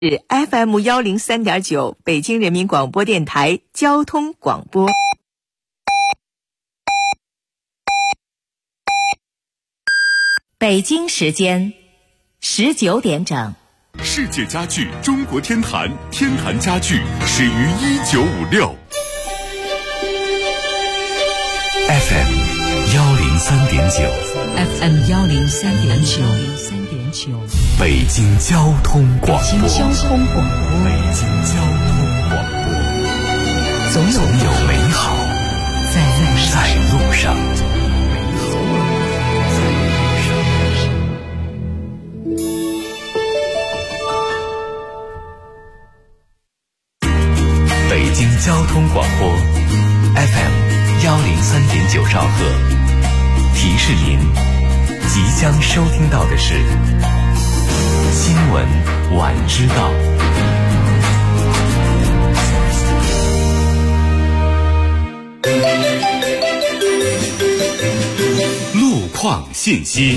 FM103.9 北京人民广播电台交通广播。北京时间19点整。 世界家具中国天坛，天坛家具始于1956。 FM 103.9， 北京交通广播，总有美好在路上。北京交通广播 FM 103.9兆赫，提示您即将收听到的是新闻晚知道。路况信息。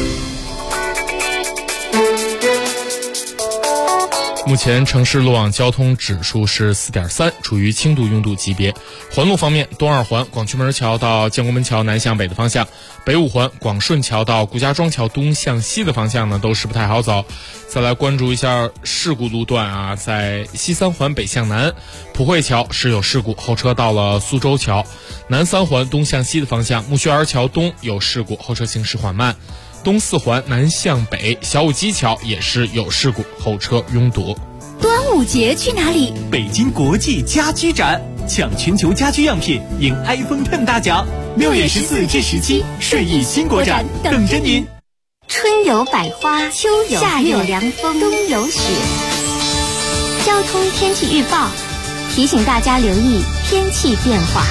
目前城市路网交通指数是 4.3， 处于轻度拥堵级别。环路方面，东二环广渠门桥到建国门桥南向北的方向，北五环广顺桥到顾家庄桥东向西的方向呢，都是不太好走。再来关注一下事故路段啊，在西三环北向南，普惠桥时有事故，后车到了苏州桥；南三环东向西的方向，木樨园桥东有事故，后车行驶缓慢。东四环南向北，小武基桥也是有事故，后车拥堵。 端午节去哪里？ 北京国际家居展，抢全球家居样品，赢 iPhone X 大奖。6月14至17，顺义新国展等着您。 春有百花，秋有夏有凉风，冬有雪。交通天气预报提醒大家留意天气变化。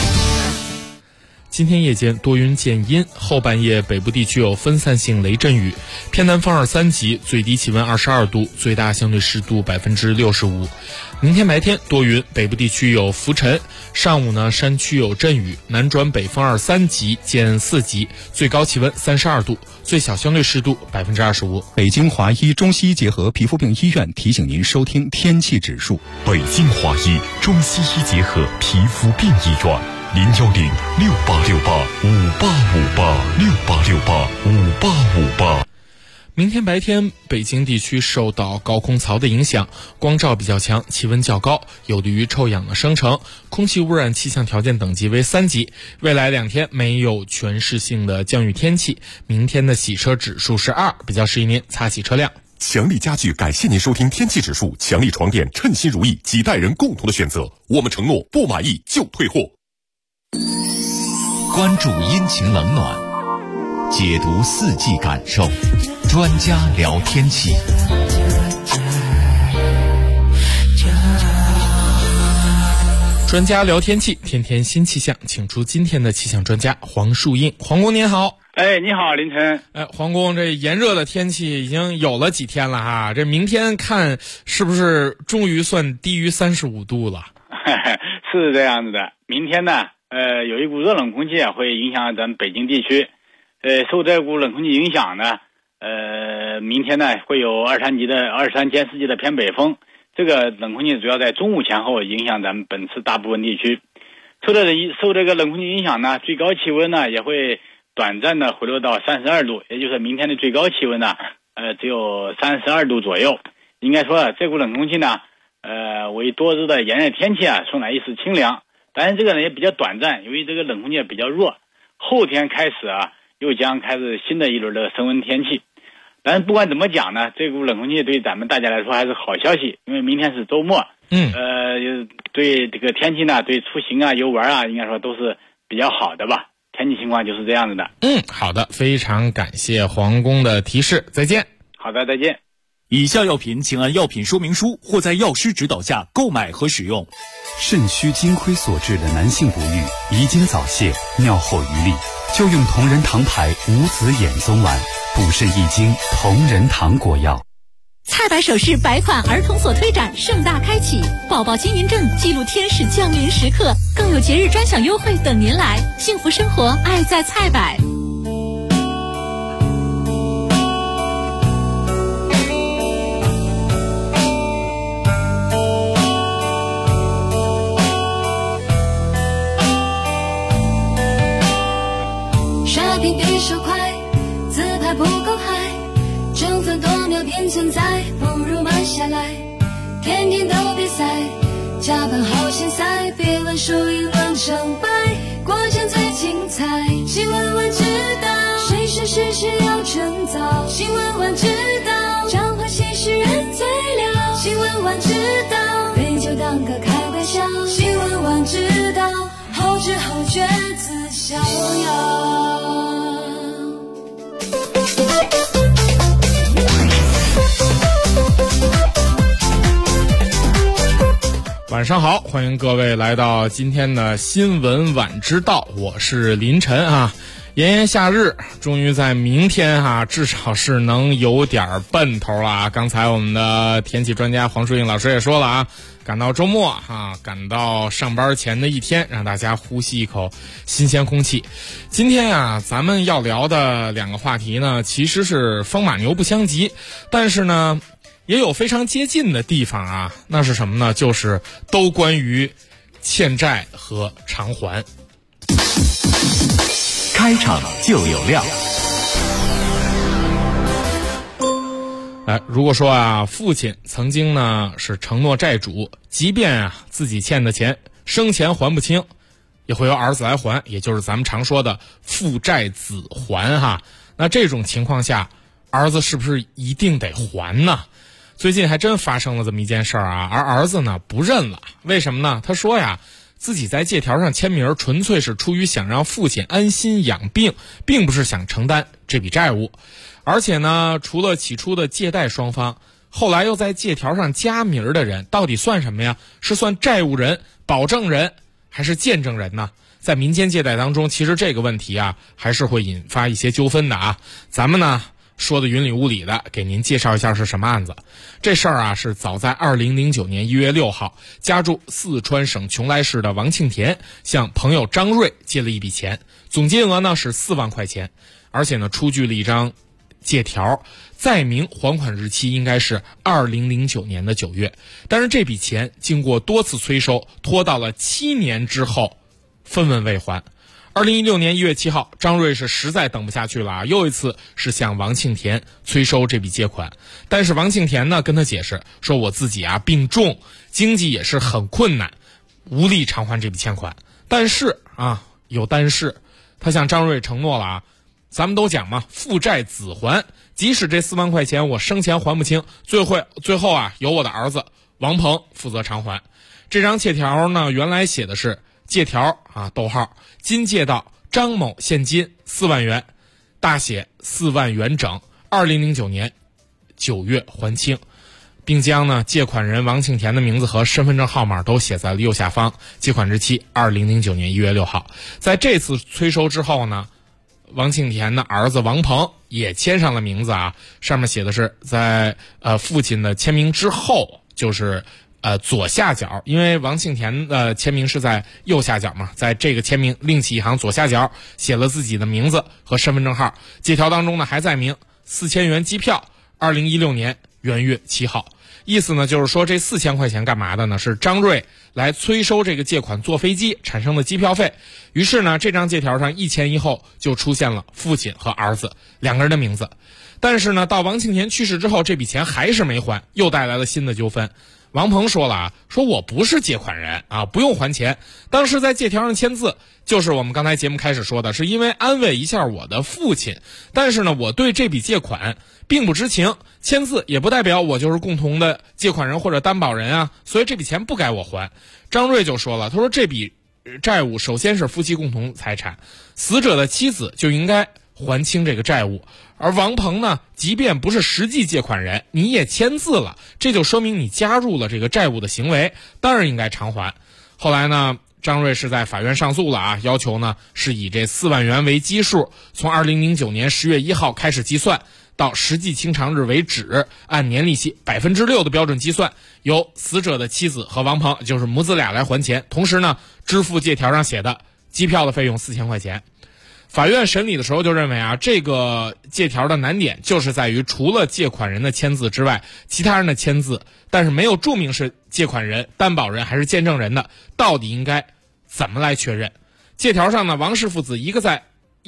今天夜间多云见阴，后半夜北部地区有分散性雷阵雨，偏南风2、3级，最低气温22度，最大相对湿度65%。明天白天多云，北部地区有浮尘，上午呢山区有阵雨，南转北风2、3级见4级，最高气温32度，最小相对湿度25%。 北京华医中西医结合皮肤病医院提醒您收听天气指数。 北京华医中西医结合皮肤病医院。0106868585858685858。 明天白天北京地区受到高空槽的影响，光照比较强，气温较高，有利于臭氧的生成，空气污染气象条件等级为3级。未来2天没有全市性的降雨天气，明天的洗车指数是2，比较适宜您擦洗车辆。 强力家具感谢您收听天气指数，强力床垫称心如意，几代人共同的选择，我们承诺不满意就退货。 关注阴晴冷暖，解读四季感受，专家聊天气。 专家聊天气，天天新气象，请出今天的气象专家黄树印。黄工您好。 你好，林晨。 黄工，这炎热的天气已经有了几天了哈，这明天看是不是终于算低于35度了？ 是这样子的，明天呢有一股热冷空气会影响咱们北京地区，受这股冷空气影响呢，明天呢会有23兼4级的偏北风，这个冷空气主要在中午前后影响咱们本次大部分地区。受这个冷空气影响呢，最高气温呢也会短暂的回落到32度，也就是明天的最高气温呢只有32度左右。应该说这股冷空气呢为多日的炎热天气送来一丝清凉。当然这个呢也比较短暂，由于这个冷空气比较弱，后天开始又将开始新的一轮的升温天气。但是不管怎么讲呢，这股冷空气对咱们大家来说还是好消息，因为明天是周末，对这个天气呢，对出行游玩应该说都是比较好的吧。天气情况就是这样子的。 好的，非常感谢黄工的提示，再见。 好的，再见。 以下药品请按药品说明书或在药师指导下购买和使用。 肾虚金亏所致的男性不育、遗精早泄、尿后余力，就用同仁堂牌无籽眼松丸，补肾益精，同仁堂果药。 菜百首饰百款儿童所推展盛大开启，宝宝金银证记录天使降临时刻，更有节日专享优惠等您来，幸福生活爱在菜百。 现在，不如慢下来，天天都比赛，加班好现在，别论输赢论成败，过程最精彩。新闻晚知道，谁是事实要趁早。新闻晚知道，彰化新诗人最了。新闻晚知道，杯酒当歌开玩笑。新闻晚知道，后知后觉自逍遥。 晚上好，欢迎各位来到今天的新闻晚知道，我是林晨啊。炎炎夏日，终于在明天至少是能有点奔头了。刚才我们的天气专家黄淑颖老师也说了赶到周末赶到上班前的一天，让大家呼吸一口新鲜空气。今天咱们要聊的两个话题呢，其实是风马牛不相及，但是呢也有非常接近的地方那是什么呢？就是都关于欠债和偿还。 开场就有料。 如果说父亲曾经呢是承诺债主，即便自己欠的钱生前还不清，也会由儿子来还，也就是咱们常说的父债子还那这种情况下，儿子是不是一定得还呢？最近还真发生了这么一件事而儿子呢不认了。为什么呢？他说自己在借条上签名纯粹是出于想让父亲安心养病，并不是想承担这笔债务。而且呢，除了起初的借贷双方，后来又在借条上加名的人到底算什么呀？是算债务人、保证人还是见证人呢？在民间借贷当中，其实这个问题还是会引发一些纠纷的咱们呢说的云里雾里的，给您介绍一下是什么案子。这事儿是早在2009年1月6号，家住四川省邛崃市的王庆田向朋友张瑞借了一笔钱，总金额呢是4万块钱，而且呢出具了一张借条，载明还款日期应该是2009年的9月。但是这笔钱经过多次催收，拖到了7年之后分文未还。2016年1月7号，张瑞是实在等不下去了又一次是向王庆田催收这笔借款。但是王庆田呢跟他解释说，我自己病重，经济也是很困难，无力偿还这笔欠款。但是有但是，他向张瑞承诺了咱们都讲嘛，父债子还，即使这4万块钱我生前还不清，最后由我的儿子王鹏负责偿还。这张借条呢原来写的是借条今借到张某现金4万元，大写4万元整，2009年9月还清，并将呢借款人王庆田的名字和身份证号码都写在了右下方，借款日期2009年1月6号。在这次催收之后呢，王庆田的儿子王鹏也签上了名字上面写的是在父亲的签名之后，就是左下角，因为王庆田的签名是在右下角嘛，在这个签名另起一行左下角写了自己的名字和身份证号。借条当中呢还载明4000元机票，2016年元月7号。意思呢就是说这4000块钱干嘛的呢？是张瑞来催收这个借款坐飞机产生的机票费。于是呢这张借条上一前一后就出现了父亲和儿子两个人的名字。但是呢到王庆田去世之后，这笔钱还是没还，又带来了新的纠纷。王鹏说了说我不是借款人不用还钱，当时在借条上签字就是我们刚才节目开始说的，是因为安慰一下我的父亲，但是呢我对这笔借款并不知情，签字也不代表我就是共同的借款人或者担保人所以这笔钱不该我还。张瑞就说了，他说这笔债务首先是夫妻共同财产，死者的妻子就应该还清这个债务，而王鹏呢即便不是实际借款人，你也签字了，这就说明你加入了这个债务的行为，当然应该偿还。后来呢张瑞是在法院上诉了要求呢是以这4万元为基数，从2009年10月1号开始计算，到实际清偿日为止，按年利息6%的标准计算，由死者的妻子和王鹏就是母子俩来还钱，同时呢支付借条上写的机票的费用4000块钱。法院审理的时候就认为这个借条的难点就是在于除了借款人的签字之外，其他人的签字但是没有注明是借款人、担保人还是见证人的，到底应该怎么来确认？借条上呢，王氏父子一个在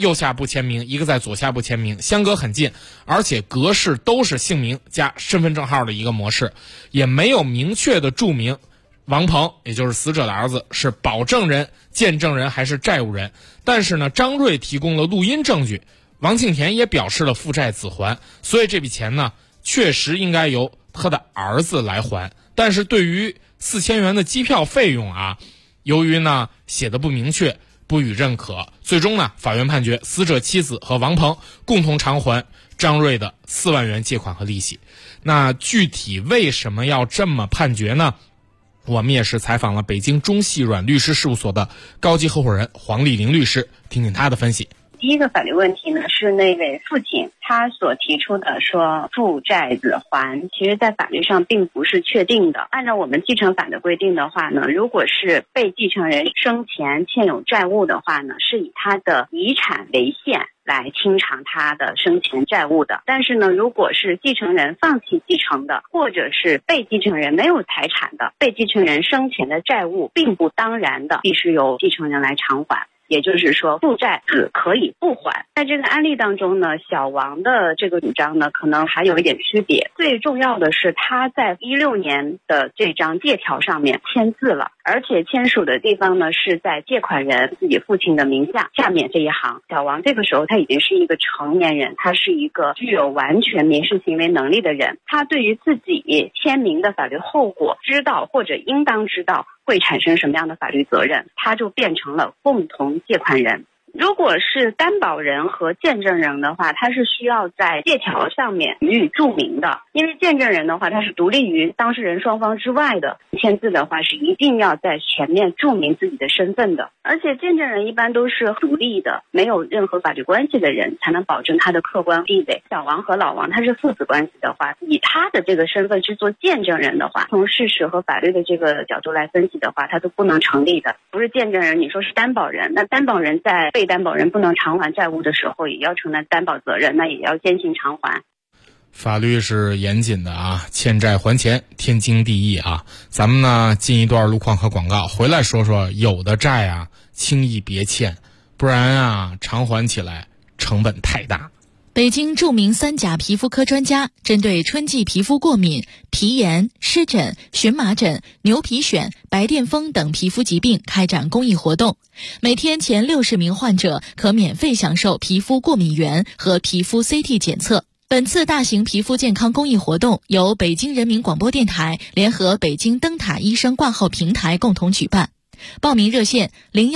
右下部签名，一个在左下部签名，相隔很近，而且格式都是姓名加身份证号的一个模式，也没有明确的注明王鹏，也就是死者的儿子，是保证人、见证人还是债务人。但是呢，张瑞提供了录音证据，王庆田也表示了父债子还，所以这笔钱呢，确实应该由他的儿子来还。但是对于4000元的机票费用啊，由于呢写的不明确，不予认可，最终呢，法院判决死者妻子和王鹏共同偿还张瑞的4万元借款和利息。那具体为什么要这么判决呢？我们也是采访了北京中细软律师事务所的高级合伙人黄丽玲律师，听听他的分析。 第一个法律问题呢，是那位父亲他所提出的说父债子还，其实在法律上并不是确定的。按照我们继承法的规定的话呢，如果是被继承人生前欠有债务的话呢，是以他的遗产为限来清偿他的生前债务的。但是呢，如果是继承人放弃继承的，或者是被继承人没有财产的，被继承人生前的债务并不当然的，必须由继承人来偿还。也就是说，父债子可以不还。在这个案例当中呢，小王的这个主张呢，可能还有一点区别。最重要的是，他在16年的这张借条上面签字了，而且签署的地方呢是在借款人自己父亲的名下面这一行。小王这个时候他已经是一个成年人，他是一个具有完全民事行为能力的人，他对于自己签名的法律后果知道或者应当知道会产生什么样的法律责任，他就变成了共同借款人。如果是担保人和见证人的话，他是需要在借条上面予以注明的，因为见证人的话他是独立于当事人双方之外的，签字的话是一定要在前面注明自己的身份的。而且见证人一般都是独立的，没有任何法律关系的人，才能保证他的客观地位。小王和老王他是父子关系的话，以他的这个身份去做见证人的话，从事实和法律的这个角度来分析的话，他都不能成立的。不是见证人，你说是担保人，那担保人在被担保人不能偿还债务的时候，也要承担担保责任，那也要先行偿还。 法律是严谨的啊，欠债还钱天经地义啊。咱们呢进一段路况和广告，回来说说有的债啊轻易别欠，不然啊偿还起来成本太大。 北京著名3甲皮肤科专家针对春季皮肤过敏、皮炎、湿疹、荨麻疹、牛皮癣、白癜风等皮肤疾病开展公益活动，每天前60名患者可免费享受皮肤过敏原和皮肤 CT 检测。本次大型皮肤健康公益活动由北京人民广播电台联合北京灯塔医生挂号平台共同举办。报名热线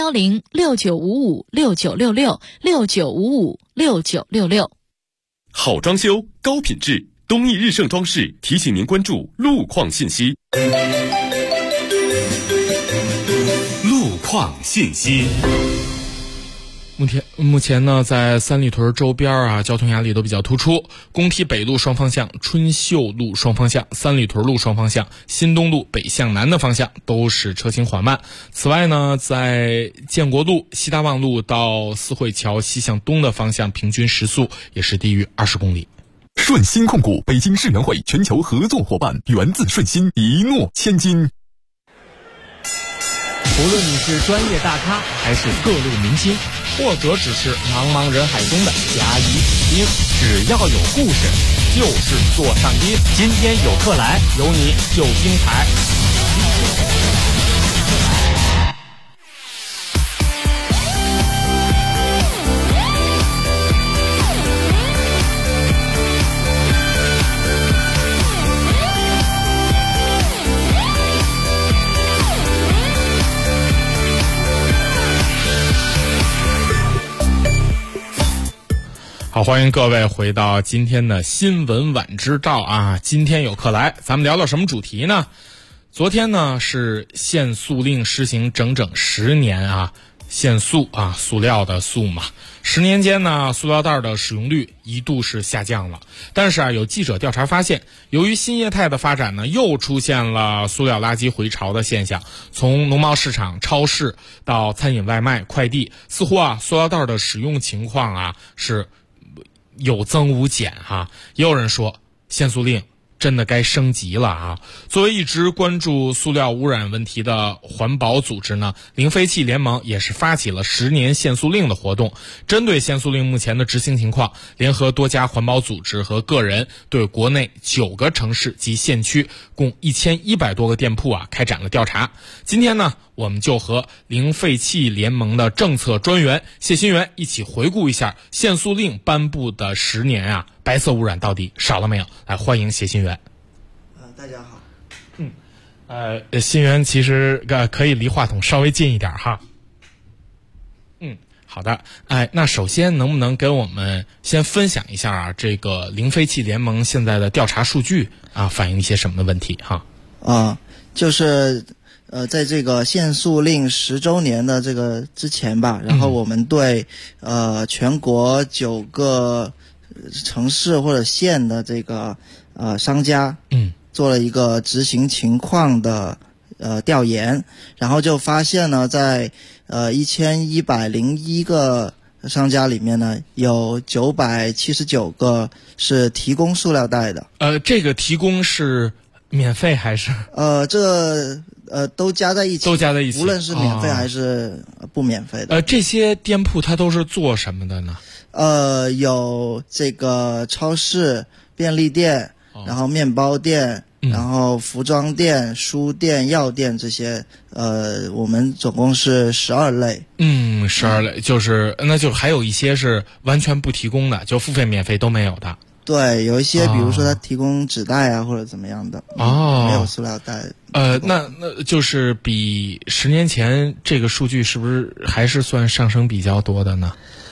010-6955-6966，6955-6966。 好装修，高品质，东义日盛装饰提醒您关注路况信息。 路况信息。 目前呢，在三里屯周边啊，交通压力都比较突出。工体北路双方向、春秀路双方向、三里屯路双方向、新东路北向南的方向都是车行缓慢。此外呢，在建国路、西大望路到四惠桥西向东的方向，平均时速也是低于20公里。 顺鑫控股北京世园会全球合作伙伴，源自顺鑫，一诺千金。 无论你是专业大咖还是各路明星， 或者只是茫茫人海中的甲乙丙丁，只要有故事就是座上宾。今天有客来，有你就精彩。 好，欢迎各位回到今天的新闻晚知道啊！今天有客来，咱们聊聊什么主题呢？昨天呢是限塑令施行整整10年啊，限塑啊，塑料的塑嘛。10年间呢，塑料袋的使用率一度是下降了。但是啊，有记者调查发现，由于新业态的发展呢，又出现了塑料垃圾回潮的现象。从农贸市场、超市到餐饮外卖、快递，似乎啊，塑料袋的使用情况啊是有增无减哈。也有人说，限塑令真的该升级了啊！作为一直关注塑料污染问题的环保组织呢，零废弃联盟也是发起了10年限塑令的活动。针对限塑令目前的执行情况，联合多家环保组织和个人，对国内9个城市及县区共1100多个店铺开展了调查。今天呢，我们就和零废弃联盟的政策专员谢新元一起回顾一下限塑令颁布的10年白色污染到底少了没有？来，欢迎谢新元。 大家好。 新元其实可以离话筒稍微近一点哈。好的。那首先能不能跟我们先分享一下这个零废弃联盟现在的调查数据反映一些什么的问题哈？ 就是在这个限塑令10周年的这个之前吧，然后我们对全国9个城市或者县的这个商家做了一个执行情况的调研，然后就发现呢，在1101个商家里面呢，有979个是提供塑料袋的。 这个提供是免费还是？ 都加在一起，无论是免费还是不免费的。 这些店铺它都是做什么的呢？ 有这个超市、便利店，然后面包店，然后服装店、书店、药店这些，我们总共是12类。 12类，那就还有一些是完全不提供的，就付费免费都没有的。 对，有一些比如说他提供纸袋或者怎么样的，没有塑料袋。 那就是比10年前这个数据是不是还是算上升比较多的呢？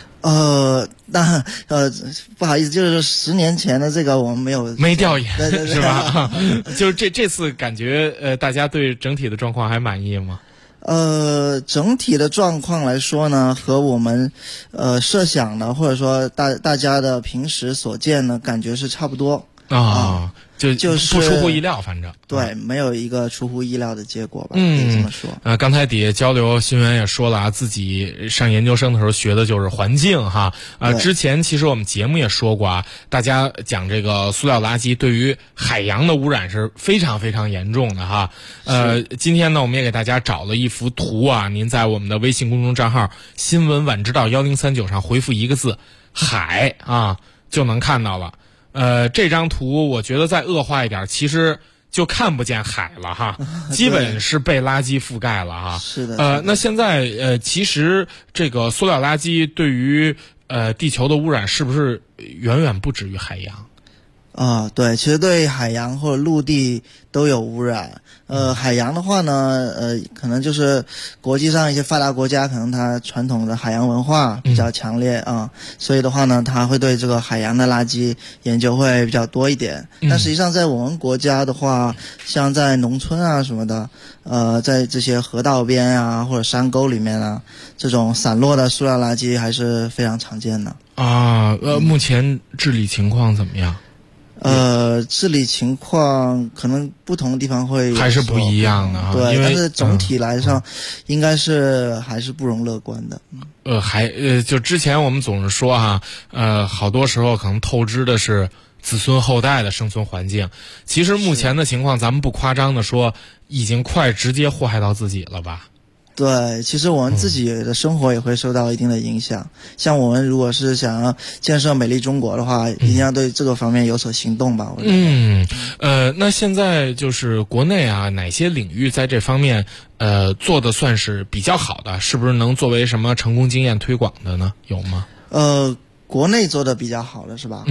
不好意思，就是10年前的这个我们没调研， 对是吧？就是这次感觉大家对整体的状况还满意吗？ 整体的状况来说呢，和我们设想的或者说大家的平时所见呢，感觉是差不多就是不出乎意料，反正对，没有一个出乎意料的结果吧，可以这么说。 刚才底下交流，新元也说了自己上研究生的时候学的就是环境哈。之前其实我们节目也说过大家讲这个塑料垃圾对于海洋的污染是非常非常严重的哈。今天呢，我们也给大家找了一幅图您在我们的微信公众账号新闻晚知道1039上回复一个字海就能看到了。这张图我觉得再恶化一点，其实就看不见海了哈，基本是被垃圾覆盖了哈。 是的。 那现在其实这个塑料垃圾对于地球的污染是不是远远不止于海洋？ 对，其实对海洋或者陆地都有污染。海洋的话呢，可能就是国际上一些发达国家，可能它传统的海洋文化比较强烈所以的话呢，它会对这个海洋的垃圾研究会比较多一点。但实际上在我们国家的话，像在农村什么的，在这些河道边或者山沟里面这种散落的塑料垃圾还是非常常见的。 目前治理情况怎么样？ 治理情况可能不同的地方会还是不一样的对，但是总体来上应该是还是不容乐观的。 就之前我们总是说好多时候可能透支的是子孙后代的生存环境。其实目前的情况，咱们不夸张的说，已经快直接祸害到自己了吧？ 对，其实我们自己的生活也会受到一定的影响。像我们如果是想要建设美丽中国的话，一定要对这个方面有所行动吧。我觉得。那现在就是国内哪些领域在这方面做的算是比较好的？是不是能作为什么成功经验推广的呢？有吗？ 国内做的比较好的是吧？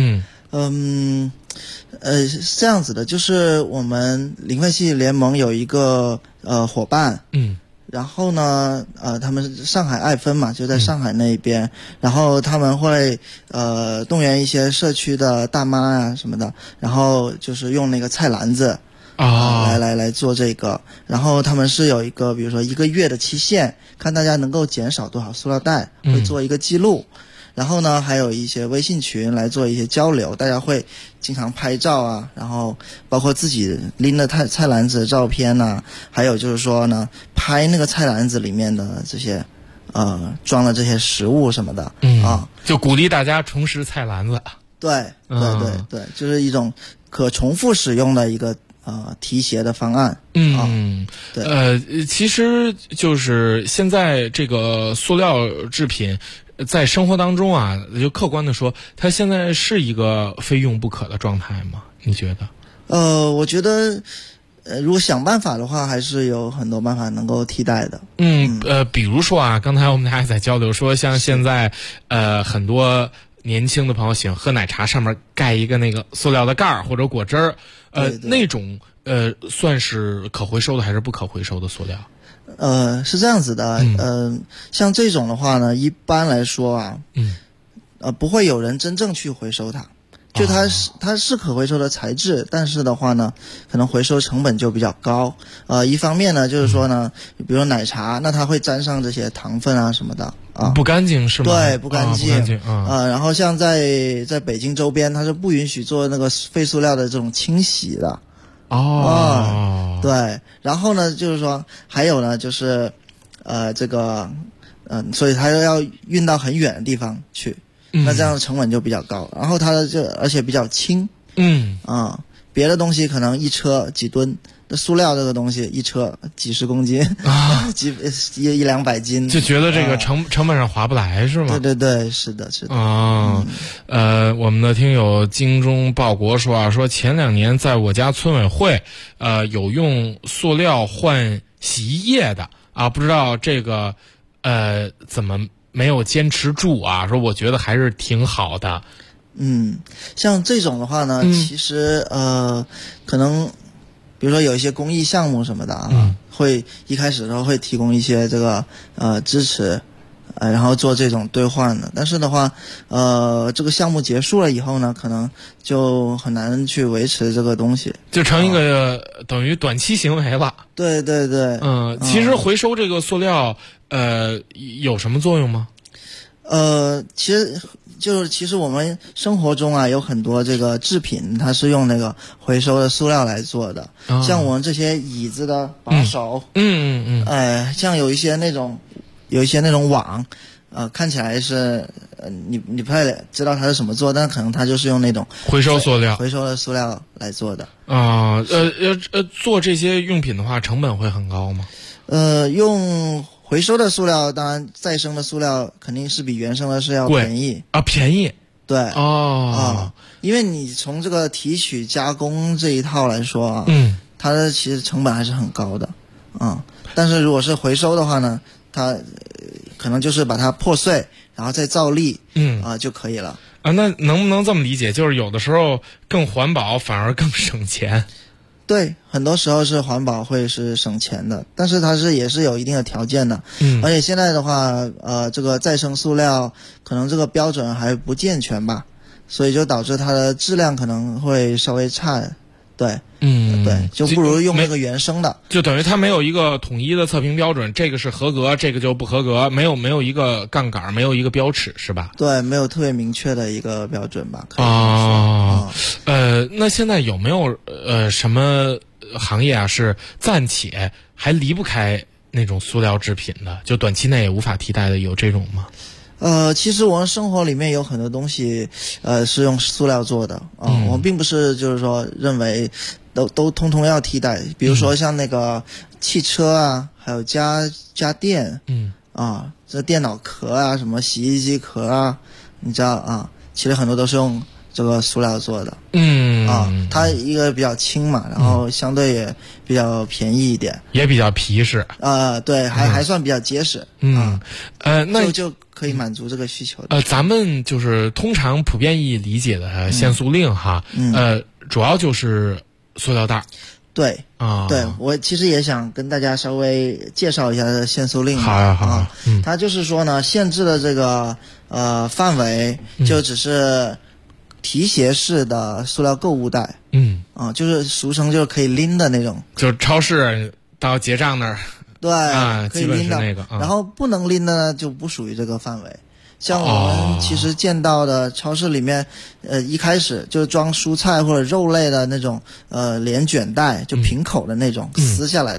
是这样子的，就是我们零废弃联盟有一个伙伴，然后呢，他们是上海爱芬嘛，就在上海那边，然后他们会动员一些社区的大妈什么的，然后就是用那个菜篮子来做这个，然后他们是有一个比如说1个月的期限，看大家能够减少多少塑料袋，会做一个记录。然后呢，还有一些微信群来做一些交流，大家会经常拍照然后包括自己拎的菜篮子的照片还有就是说呢，拍那个菜篮子里面的这些装了这些食物什么的就鼓励大家重拾菜篮子。 对，就是一种可重复使用的一个提携的方案。 对，其实就是现在这个塑料制品在生活当中啊，就客观的说，它现在是一个非用不可的状态吗？你觉得？ 我觉得如果想办法的话，还是有很多办法能够替代的。 比如说啊，刚才我们俩也在交流说，像现在很多年轻的朋友喜欢喝奶茶，上面盖一个那个塑料的盖儿或者果汁儿，那种算是可回收的还是不可回收的塑料？ 是这样子的，像这种的话呢，一般来说啊，不会有人真正去回收它。就它是可回收的材质，但是的话呢，可能回收成本就比较高。一方面呢，就是说呢，比如奶茶，那它会沾上这些糖分啊什么的啊， 不干净是吗？ 对，不干净。 然后像在北京周边，它是不允许做那个废塑料的这种清洗的。对。然后呢，就是说还有呢，就是所以它要运到很远的地方去。那这样的成本就比较高，然后它而且比较轻，别的东西可能一车几吨，塑料这个东西一车几十公斤一两百斤， 就觉得这个成本上划不来是吗？ 对，是的。 我们的听友精忠报国说前2年在我家村委会有用塑料换洗衣液的啊，不知道这个怎么没有坚持住啊？说我觉得还是挺好的。 像这种的话呢，其实可能比如说有一些公益项目什么的啊，会一开始的时候会提供一些这个支持，然后做这种兑换的。但是的话，这个项目结束了以后呢，可能就很难去维持这个东西， 就成一个等于短期行为了。 对。 其实回收这个塑料有什么作用吗？ 其实我们生活中啊有很多这个制品，它是用那个回收的塑料来做的，像我们这些椅子的把手，像有一些那种网，看起来是你不太知道它是什么做，但可能它就是用那种回收的塑料来做的。 做这些用品的话，成本会很高吗？ 用回收的塑料，当然再生的塑料肯定是比原生的是要便宜啊，便宜。 对因为你从这个提取加工这一套来说啊，它的其实成本还是很高的但是如果是回收的话呢，它可能就是把它破碎，然后再造粒就可以了那能不能这么理解，就是有的时候更环保反而更省钱？ 对，很多时候是环保会是省钱的，但是它也是有一定的条件的。而且现在的话，这个再生塑料可能这个标准还不健全吧，所以就导致它的质量可能会稍微差。对，就不如用那个原生的， 就等于它没有一个统一的测评标准，这个是合格，这个就不合格，没有一个杠杆，没有一个标尺，是吧？ 对，没有特别明确的一个标准吧。 那现在有没有什么行业啊是暂且还离不开那种塑料制品的，就短期内也无法替代的，有这种吗？ 其实我们生活里面有很多东西，是用塑料做的我们并不是就是说认为都通通要替代。比如说像那个汽车啊，还有家电，这电脑壳啊，什么洗衣机壳啊，你知道其实很多都是用这个塑料做的。它一个比较轻嘛，然后相对也比较便宜一点， 也比较皮实。 对，还算比较结实。 那就可以满足这个需求的。咱们就是通常普遍意义理解的限塑令哈，主要就是塑料袋。 对对，我其实也想跟大家稍微介绍一下限塑令。 好它就是说呢，限制的这个范围就只是提携式的塑料购物袋，就是俗称就是可以拎的那种， 就是超市到结账那儿， 对，可以拎的那个， 然后不能拎的呢就不属于这个范围。像我们其实见到的超市里面，一开始就装蔬菜或者肉类的那种连卷袋，就平口的那种撕下来的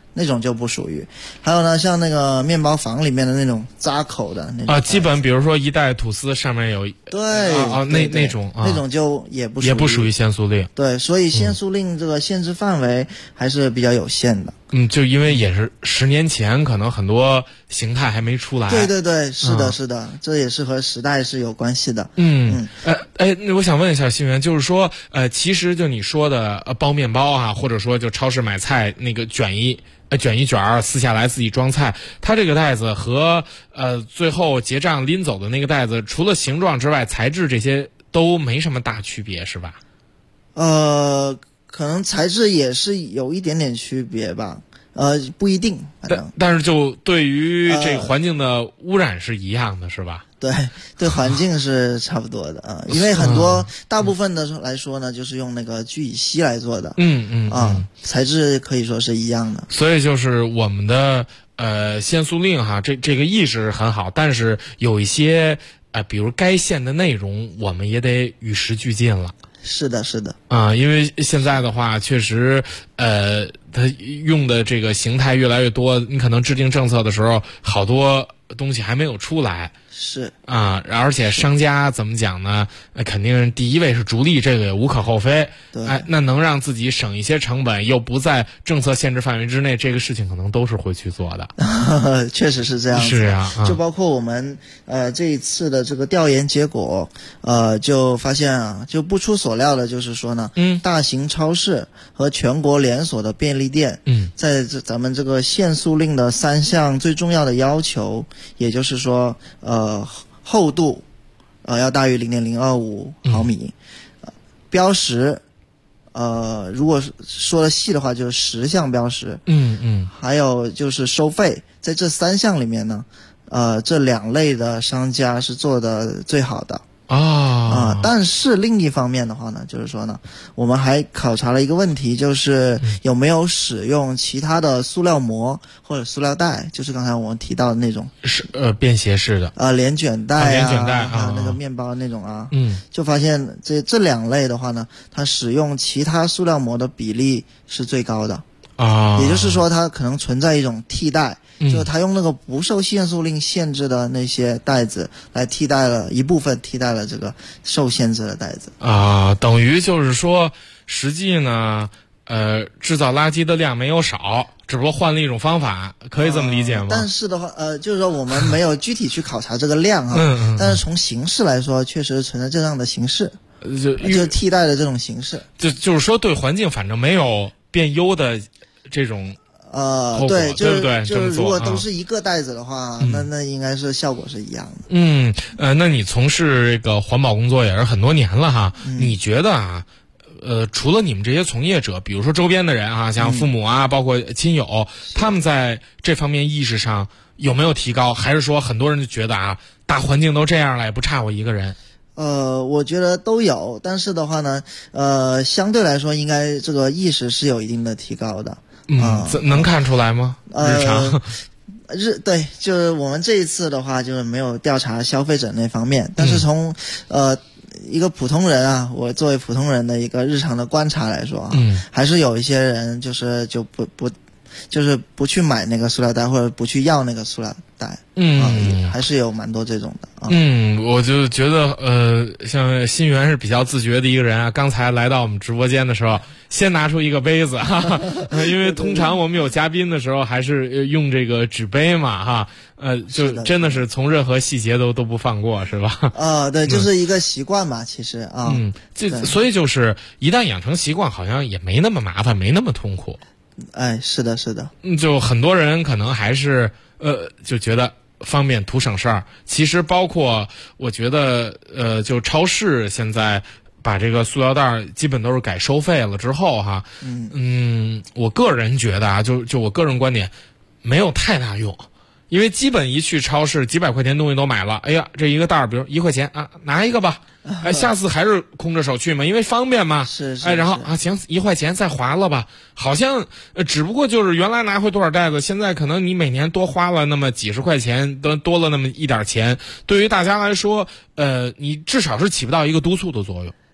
那种就不属于。还有呢，像那个面包房里面的那种扎口的那种基本比如说一袋吐司上面有那种那种就也不属于限塑令。 对，所以限塑令这个限制范围还是比较有限的。 就因为也是10年前，可能很多形态还没出来。 对，是的，是的，这也是和时代是有关系的。 那我想问一下新源，就是说，其实就你说的包面包啊，或者说就超市买菜那个卷一卷撕下来自己装菜，它这个袋子和最后结账拎走的那个袋子，除了形状之外，材质这些都没什么大区别，是吧？ 可能材质也是有一点点区别吧，不一定。 但是就对于这个环境的污染是一样的，是吧？ 对环境是差不多的啊，因为很多大部分的来说呢，就是用那个聚乙烯来做的，材质可以说是一样的。 所以就是我们的限塑令哈，这个意识很好，但是有一些比如该限的内容，我们也得与时俱进了。 是的因为现在的话确实它用的这个形态越来越多，你可能制定政策的时候好多东西还没有出来。 是而且商家怎么讲呢？肯定第一位是逐利，这个也无可厚非。 对， 那能让自己省一些成本，又不在政策限制范围之内，这个事情可能都是会去做的。 确实是这样子。 是啊， 就包括我们这一次的这个调研结果，就发现啊，就不出所料的，就是说呢，大型超市和全国连锁的便利店，在咱们这个限塑令的3项最重要的要求，也就是说，厚度要大于0.025毫米，标识如果说的细的话就是10项标识，还有就是收费，在这3项里面呢，这2类的商家是做的最好的。但是另一方面的话呢，就是说呢，我们还考察了一个问题，就是有没有使用其他的塑料膜或者塑料袋，就是刚才我们提到的那种便携式的连卷袋连卷袋还有那个面包那种就发现这2类的话呢，它使用其他塑料膜的比例是最高的。也就是说它可能存在一种替代，就它用那个不受限塑令限制的那些袋子来替代了这个受限制的袋子等于就是说实际呢制造垃圾的量没有少，只不过换了一种方法，可以这么理解吗？ 但是的话就是说我们没有具体去考察这个量但是从形式来说确实存在这样的形式，就替代的这种形式， 就是说对环境反正没有变优的这种对， 对不对？ 就是如果都是一个袋子的话，那应该是效果是一样的。那你从事这个环保工作也是很多年了哈，你觉得除了你们这些从业者，比如说周边的人像父母包括亲友，他们在这方面意识上有没有提高？还是说很多人就觉得大环境都这样了，也不差我一个人？ 我觉得都有，但是的话呢，相对来说，应该这个意识是有一定的提高的。 能看出来吗？日常对，就是我们这一次的话，就是没有调查消费者那方面，但是从一个普通人我作为普通人的一个日常的观察来说还是有一些人就不去买那个塑料袋，或者不去要那个塑料袋，还是有蛮多这种的我就觉得像新源是比较自觉的一个人刚才来到我们直播间的时候，先拿出一个杯子因为通常我们有嘉宾的时候还是用这个纸杯嘛就真的是从任何细节都不放过，是吧？ 对，就是一个习惯嘛，其实所以就是一旦养成习惯，好像也没那么麻烦，没那么痛苦。 是的就很多人可能还是就觉得方便图省事儿。其实包括我觉得就超市现在把这个塑料袋基本都是改收费了之后我个人觉得就我个人观点没有太大用。因为基本一去超市几百块钱东西都买了，哎呀，这一个袋儿比如1块钱拿一个吧，下次还是空着手去嘛，因为方便嘛。 是然后行1块钱再划了吧，好像只不过就是原来拿回多少袋子，现在可能你每年多花了那么几十块钱，多了那么一点钱，对于大家来说你至少是起不到一个督促的作用。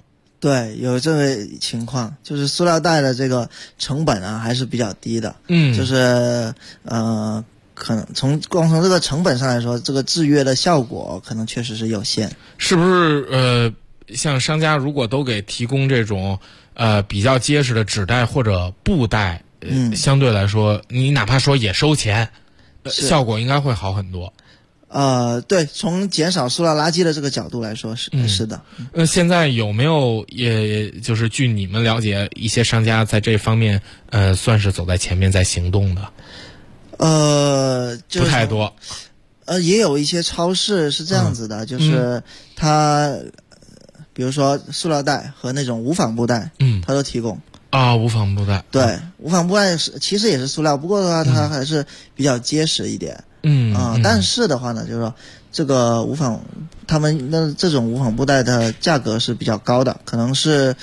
对，有这个情况，就是塑料袋的这个成本啊还是比较低的。就是可能光从这个成本上来说，这个制约的效果可能确实是有限。 是不是像商家如果都给提供这种比较结实的纸袋或者布袋，相对来说你哪怕说也收钱，效果应该会好很多。 对，从减少塑料垃圾的这个角度来说是的。 现在有没有也就是据你们了解，一些商家在这方面算是走在前面在行动的？不太多。 也有一些超市是这样子的，就是它比如说塑料袋和那种无纺布袋，它都提供。 无纺布袋。 对，无纺布袋其实也是塑料，不过的话它还是比较结实一点。但是的话呢，就是说这个他们的这种无纺布袋的价格是比较高的，可能是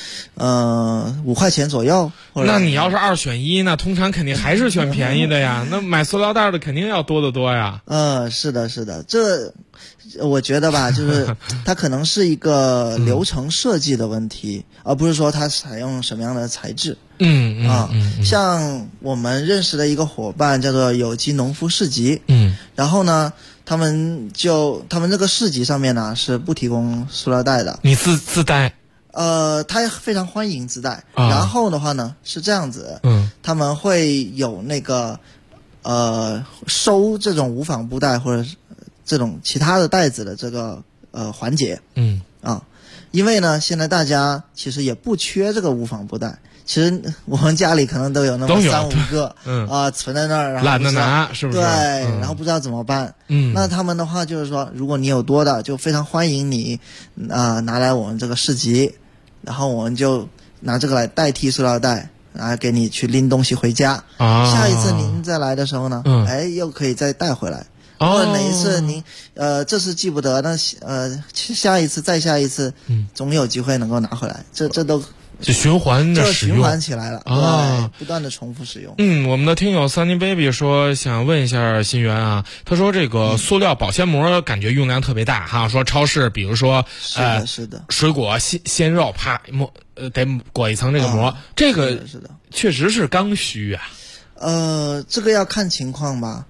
5块钱左右。 那你要是2选1，那通常肯定还是选便宜的呀。那买塑料袋的肯定要多得多呀。 是的，这我觉得吧，就是它可能是一个流程设计的问题，而不是说它采用什么样的材质。像我们认识的一个伙伴叫做有机农夫市集，然后呢，他们这个市集上面呢是不提供塑料袋的。 你自带？ 他非常欢迎自带。然后的话呢是这样子，他们会有那个收这种无纺布袋或者这种其他的袋子的这个环节。因为呢现在大家其实也不缺这个无纺布袋。其实我们家里可能都有那么3-5个，存在那儿，然后懒得拿，是不是？ 对，然后不知道怎么办。那他们的话就是说，如果你有多的，就非常欢迎你，拿来我们这个市集，然后我们就拿这个来代替塑料袋，然后给你去拎东西回家。下一次您再来的时候呢，又可以再带回来。或者哪一次您这次记不得，那下一次再下一次，总有机会能够拿回来。这都。 就循环的使用， 循环起来了对，不断的重复使用。 我们的听友 Sunny Baby 说想问一下新源啊，他说这个塑料保鲜膜感觉用量特别大哈，说超市比如说是的水果鲜肉啪得裹一层这个膜，这个是的， 确实是刚需啊。 这个要看情况吧。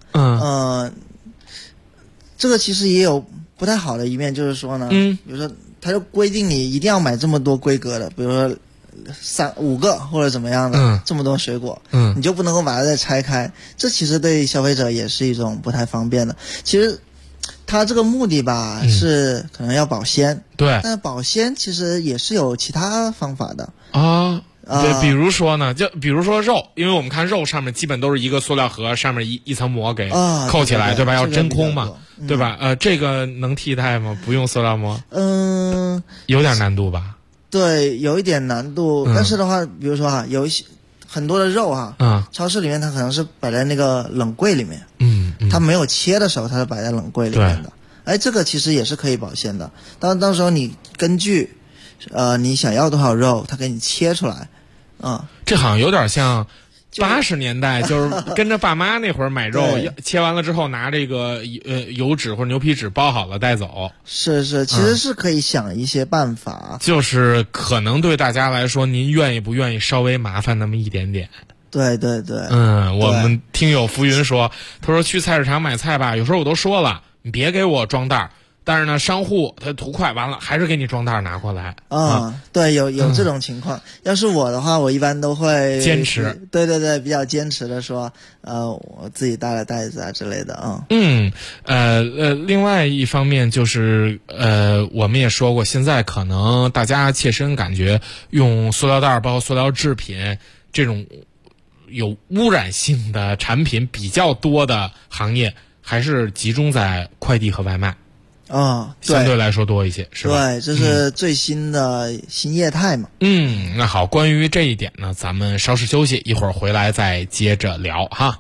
这个其实也有不太好的一面，就是说呢，比如说他就规定你一定要买这么多规格的，比如说3-5个或者怎么样的，这么多水果，你就不能够把它再拆开，这其实对消费者也是一种不太方便的。其实它这个目的吧，是可能要保鲜， 对， 但是保鲜其实也是有其他方法的对，比如说呢，就比如说肉，因为我们看肉上面基本都是一个塑料盒，上面一层膜给扣起来，对吧？要真空嘛，对吧？这个能替代吗？不用塑料膜？有点难度吧？ 对，有一点难度。但是的话，比如说有一些很多的肉超市里面它可能是摆在那个冷柜里面，它没有切的时候，它是摆在冷柜里面的。这个其实也是可以保鲜的。到时候你根据你想要多少肉，它给你切出来。 这好像有点像80年代，就是跟着爸妈那会儿买肉，切完了之后拿这个油纸或者牛皮纸包好了带走。 是，其实是可以想一些办法， 就是可能对大家来说，您愿意不愿意稍微麻烦那么一点点？ 对。 我们听友浮云说，他说去菜市场买菜吧，有时候我都说了，你别给我装袋。但是呢，商户他图快，完了还是给你装袋拿过来。 对，有这种情况。要是我的话，我一般都会坚持。 对，比较坚持的说，我自己带了袋子之类的另外一方面就是我们也说过，现在可能大家切身感觉用塑料袋包括塑料制品这种有污染性的产品比较多的行业，还是集中在快递和外卖。相对来说多一些，是吧？ 对，这是最新的新业态嘛。 那好，关于这一点呢，咱们稍事休息，一会儿回来再接着聊哈。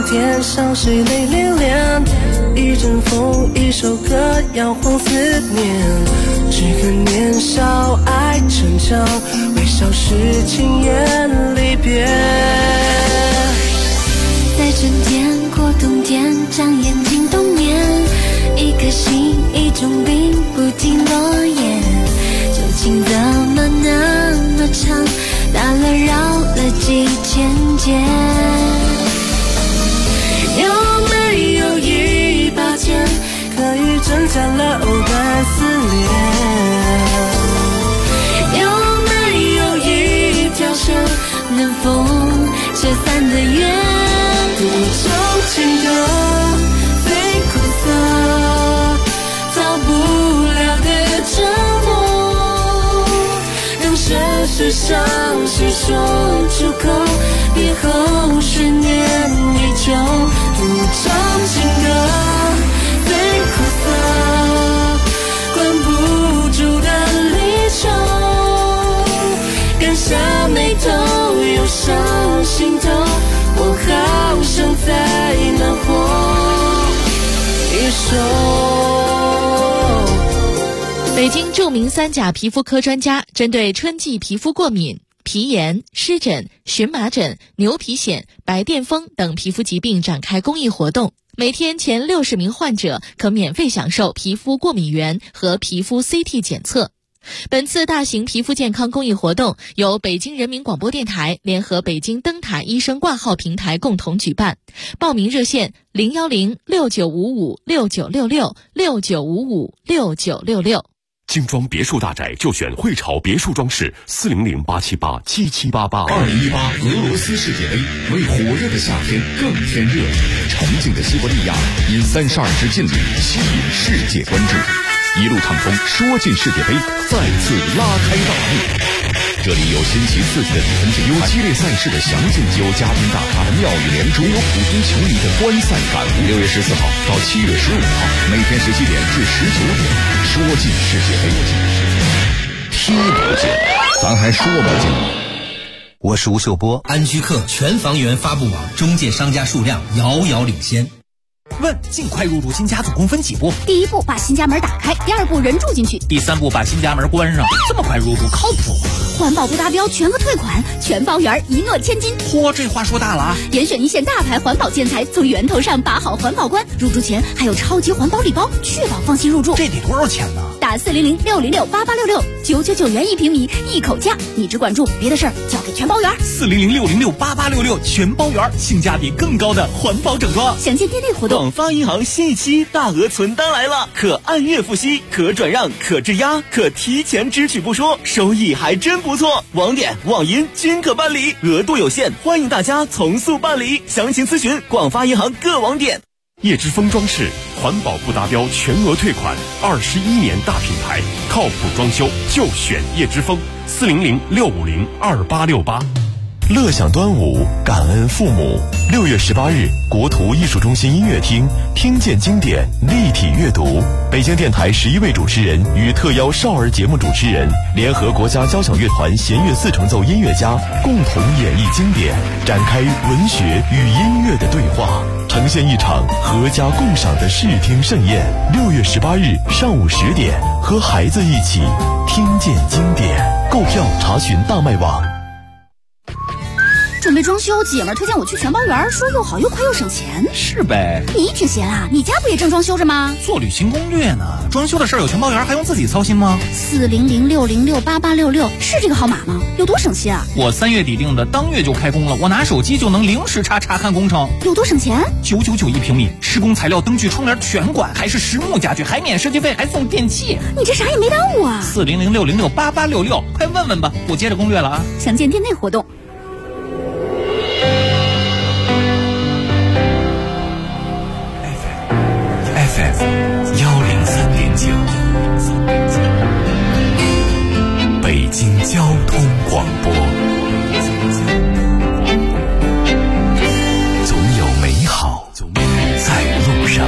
天上谁泪涟涟，一阵风一首歌摇晃思念，只恨年少爱逞强，微笑时轻言离别。 在春天过冬天，长眼睛冬眠，一颗心一种病不停落叶，旧情怎么那么长，打了扰了几千结。 有没有一把剑，可以挣扎了藕断丝连？ 有没有一条线，能否拆散的约？ 独钟情的非苦涩，逃不了的折磨，让世事伤心说出口，以后悬念依旧。独钟情的非苦涩，关不住的离愁，敢下眉头又上心头，我好想再难活一首。北京著名3甲皮肤科专家针对春季皮肤过敏、皮炎、湿疹、荨麻疹、牛皮癣、白癜风等皮肤疾病展开公益活动，每天前60名患者可免费享受皮肤过敏原和皮肤 CT 检测。本次大型皮肤健康公益活动由北京人民广播电台联合北京灯塔医生挂号平台共同举办，报名热线010-6955-6966，6955-6966。 精装别墅大宅就选汇潮别墅装饰，400-878-7788。 2018俄罗斯世界杯为火热的夏天更添热，沉静的西伯利亚因32支劲旅吸引世界关注，一路畅通说进世界杯，再次拉开大幕。这里有新奇刺激的比分竞赛，有激烈赛事的详尽，有家庭大咖的妙语连珠，有普通球迷的观赛感悟。6月14号到7月15号，每天17点至19点，说进世界杯，踢不进，咱还说不进。 我是吴秀波，安居客全房源发布网中介商家数量遥遥领先。 问尽快入住新家总共分几步？ 第一步把新家门打开，第二步人住进去， 第三步把新家门关上。这么快入住靠谱吗？ 环保不达标全额退款，全包圆一诺千金。 嚯，这话说大了啊！ 严选一线大牌环保建材，从源头上把好环保关。入住前还有超级环保礼包，确保放心入住。 这得多少钱呢？ 打400-606-8866，99元1平米，一口价。你只管住，别的事儿交给全包圆。 400-606-8866，全包圆，性价比更高的环保整装。 详见店内活动。 广发银行新一期大额存单来了，可按月付息，可转让，可质押，可提前支取不说，收益还真不错。网点、网银均可办理，额度有限，欢迎大家从速办理。详情咨询广发银行各网点。 叶之峰装饰，环保不达标全额退款，21年大品牌，靠谱装修就选叶之峰，400-650-2868。乐享端午，感恩父母。6月18日，国图艺术中心音乐厅，听见经典，立体阅读。北京电台11位主持人与特邀少儿节目主持人，联合国家交响乐团弦乐4重奏音乐家，共同演绎经典，展开文学与音乐的对话，呈现一场合家共赏的视听盛宴。6月18日上午10点，和孩子一起听见经典。购票查询大麦网。 准备装修，姐们儿推荐我去全包园，说又好又快又省钱。 是呗， 你挺闲啊，你家不也正装修着吗？ 做旅行攻略呢，装修的事儿有全包园还用自己操心吗 ？400-606-8866是这个号码吗？有多省心啊？ 我3月底定的，当月就开工了，我拿手机就能零时差查看工程。 有多省钱 ？9991平米，施工材料、灯具、窗帘全管，还是实木家具，还免设计费，还送电器。 你这啥也没耽误啊 ！400-606-8866，快问问吧，我接着攻略了啊！ 详见店内活动。 103.9，北京交通广播，总有美好在路上。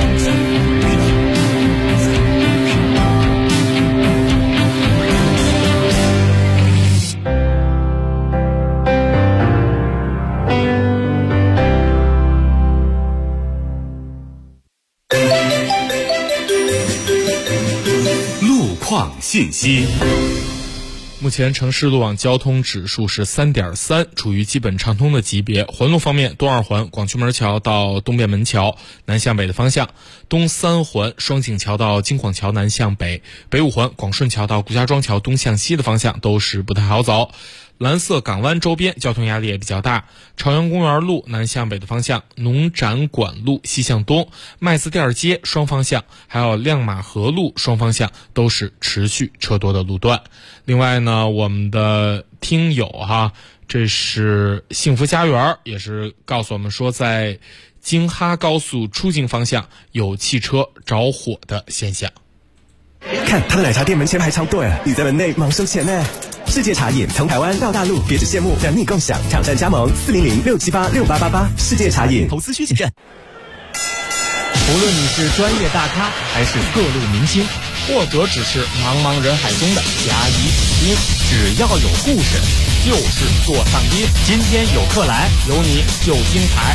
信息。 目前城市路网交通指数是 3.3， 处于基本畅通的级别。环路方面，东二环广渠门桥到东便门桥南向北的方向，东三环双井桥到京广桥南向北，北五环广顺桥到顾家庄桥东向西的方向都是不太好走。蓝色港湾周边交通压力也比较大，朝阳公园路南向北的方向，农展馆路西向东，麦子店街双方向，还有亮马河路双方向都是持续车多的路段。另外呢，我们的听友这是幸福家园，也是告诉我们说，在京哈高速出境方向有汽车着火的现象。 看他的奶茶店门前排超队，你在门内忙收钱呢。世界茶饮从台湾到大陆，别只羡慕，等你共享，挑战加盟400-678-6888。世界茶饮，投资需谨慎。 无论你是专业大咖，还是各路明星，或者只是茫茫人海中的甲乙丙丁，只要有故事，就是座上宾。今天有客来，有你就精彩。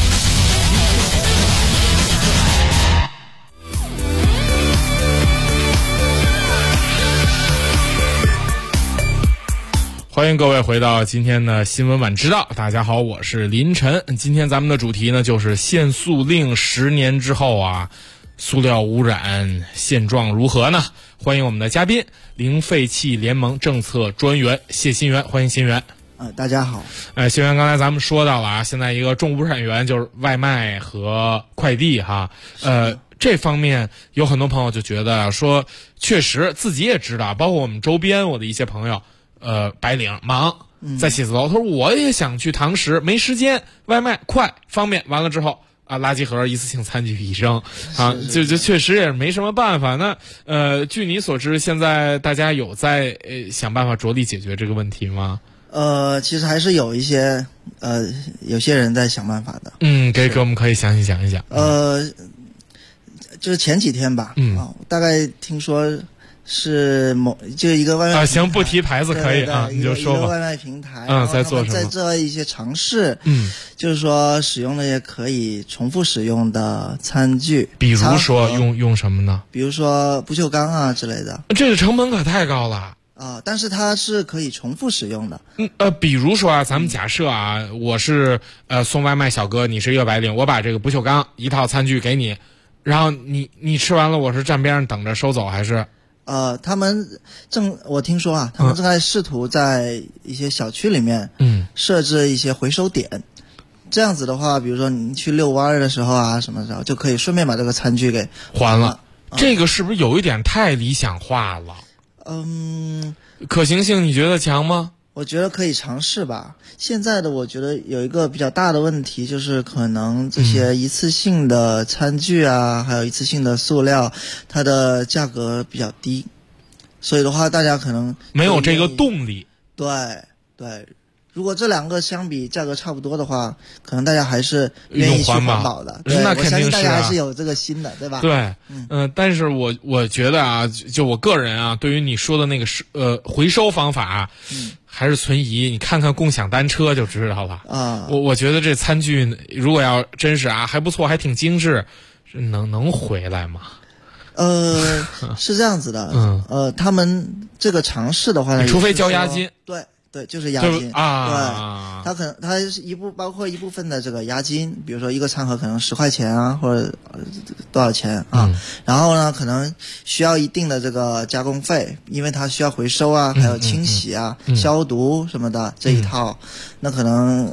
欢迎各位回到今天的新闻晚知道。大家好，我是林晨。今天咱们的主题呢，就是限塑令10年之后塑料污染现状如何呢？欢迎我们的嘉宾，零废弃联盟政策专员谢新元，欢迎新元。 大家好。 新元，刚才咱们说到了现在一个重污染源就是外卖和快递这方面有很多朋友就觉得说，确实自己也知道，包括我们周边我的一些朋友。白领忙在写字楼，他说我也想去堂食，没时间，外卖快方便，完了之后垃圾盒一次性餐具一扔就确实也没什么办法。那据你所知，现在大家有在想办法着力解决这个问题吗？ 其实还是有一些有些人在想办法的。 给我们可以详细讲一讲。 就是前几天吧，大概听说。是就一个外卖行，不提牌子可以你就说吧。 一个外卖平台， 在做什么？ 在做一些尝试，就是说使用的也可以重复使用的餐具， 比如说用什么呢？ 比如说不锈钢之类的。 这个成本可太高了但是它是可以重复使用的。 比如说咱们假设我是送外卖小哥，你是一个白领，我把这个不锈钢一套餐具给你，然后你吃完了，我是站边上等着收走还是？ 他们我听说他们正在试图在一些小区里面，设置一些回收点。这样子的话，比如说你去遛弯的时候什么时候就可以顺便把这个餐具给还了。这个是不是有一点太理想化了？可行性你觉得强吗？ 我觉得可以尝试吧。现在的我觉得有一个比较大的问题，就是可能这些一次性的餐具还有一次性的塑料，它的价格比较低，所以的话大家可能没有这个动力。 对，如果这两个相比价格差不多的话，可能大家还是愿意去环保的。对， 那肯定是我相信大家还是有这个心的，对吧？ 对，但是我觉得就我个人对于你说的那个回收方法还是存疑。你看看共享单车就知道了我觉得这餐具如果要真是还不错，还挺精致，能回来吗？ 是这样子的。他们这个尝试的话呢， 除非交押金。 对，就是押金对， 它是包括一部分的这个押金，比如说一个餐盒可能10块钱或者多少钱然后呢可能需要一定的这个加工费，因为它需要回收还有清洗消毒什么的这一套，那可能